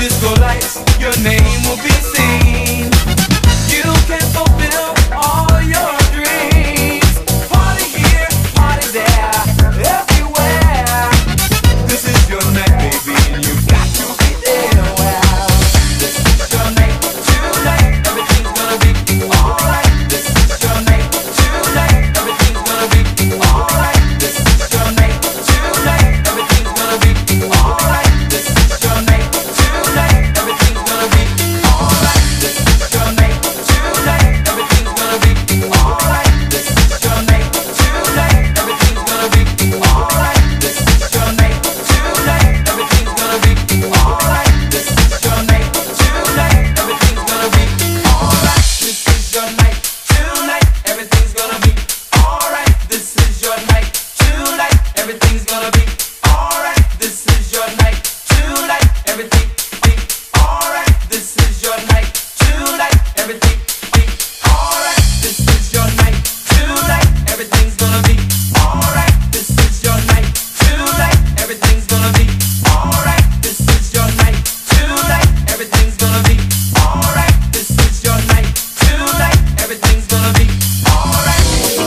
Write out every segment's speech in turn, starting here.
disco lights, your name will be seen. You can fulfill all your dreams. Party here, party there, everywhere. This is your night, baby, and you've got to be there. Well, this is your night tonight. Everything's gonna be alright. This is your night tonight. Everything's gonna be alright. This is your night tonight. Everything's gonna be alright. This is your night tonight. Everything's gonna be alright. This is your night tonight. Everything's gonna be alright. This is your night tonight. Everything's gonna be alright. This is your night tonight. Everything's gonna be alright. This is your night tonight. Everything's gonna be alright. This is your night tonight. Everything's gonna be alright. This is your night tonight. Everything's gonna be alright. This is your night tonight. Everything be alright. This is your night tonight. Everything be alright. This is your night tonight. Everything's gonna be alright. This is your night tonight. Everything's gonna be alright. This is your night tonight. Everything's gonna be alright. This is your night tonight. Everything's gonna be alright.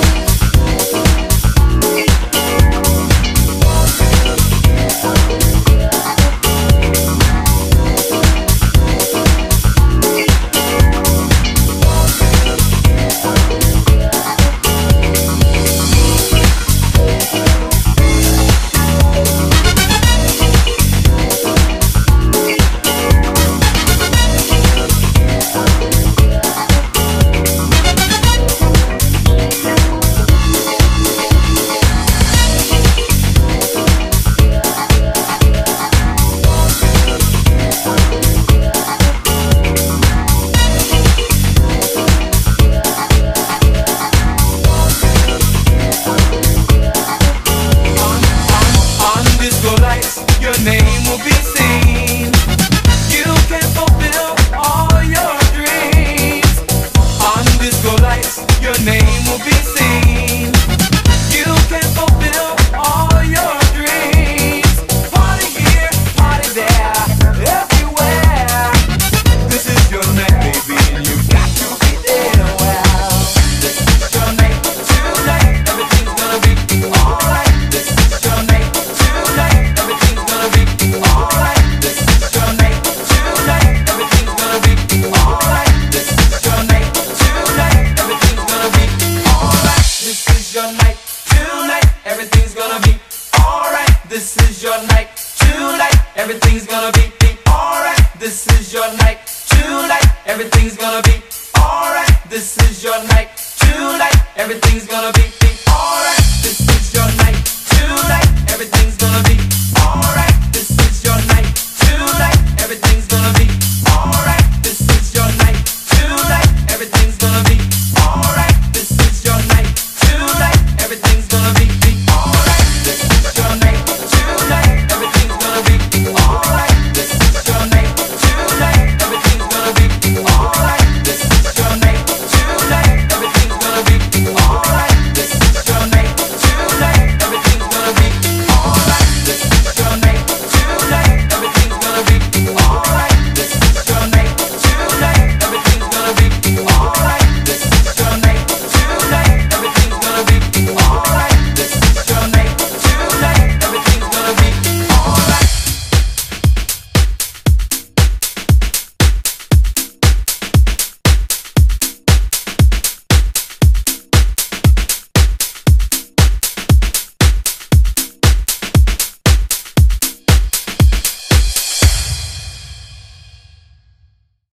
On disco lights, your name will be seen. You can fulfill all your dreams. On disco lights, your name will be seen. You can fulfill all your dreams. Party here, party there, everywhere. This is your night, baby, and you've got to be there. Well, this is your night tonight. Everything's gonna be alright. This is your night tonight. Everything's gonna be alright. This is your night tonight. Everything's gonna be alright. This is your night tonight. Everything's gonna be alright. This is your night tonight. Everything's gonna be alright. This is your night tonight. Everything's gonna be alright. This is your night tonight. Everything's gonna be alright. This is your night tonight. Everything's gonna be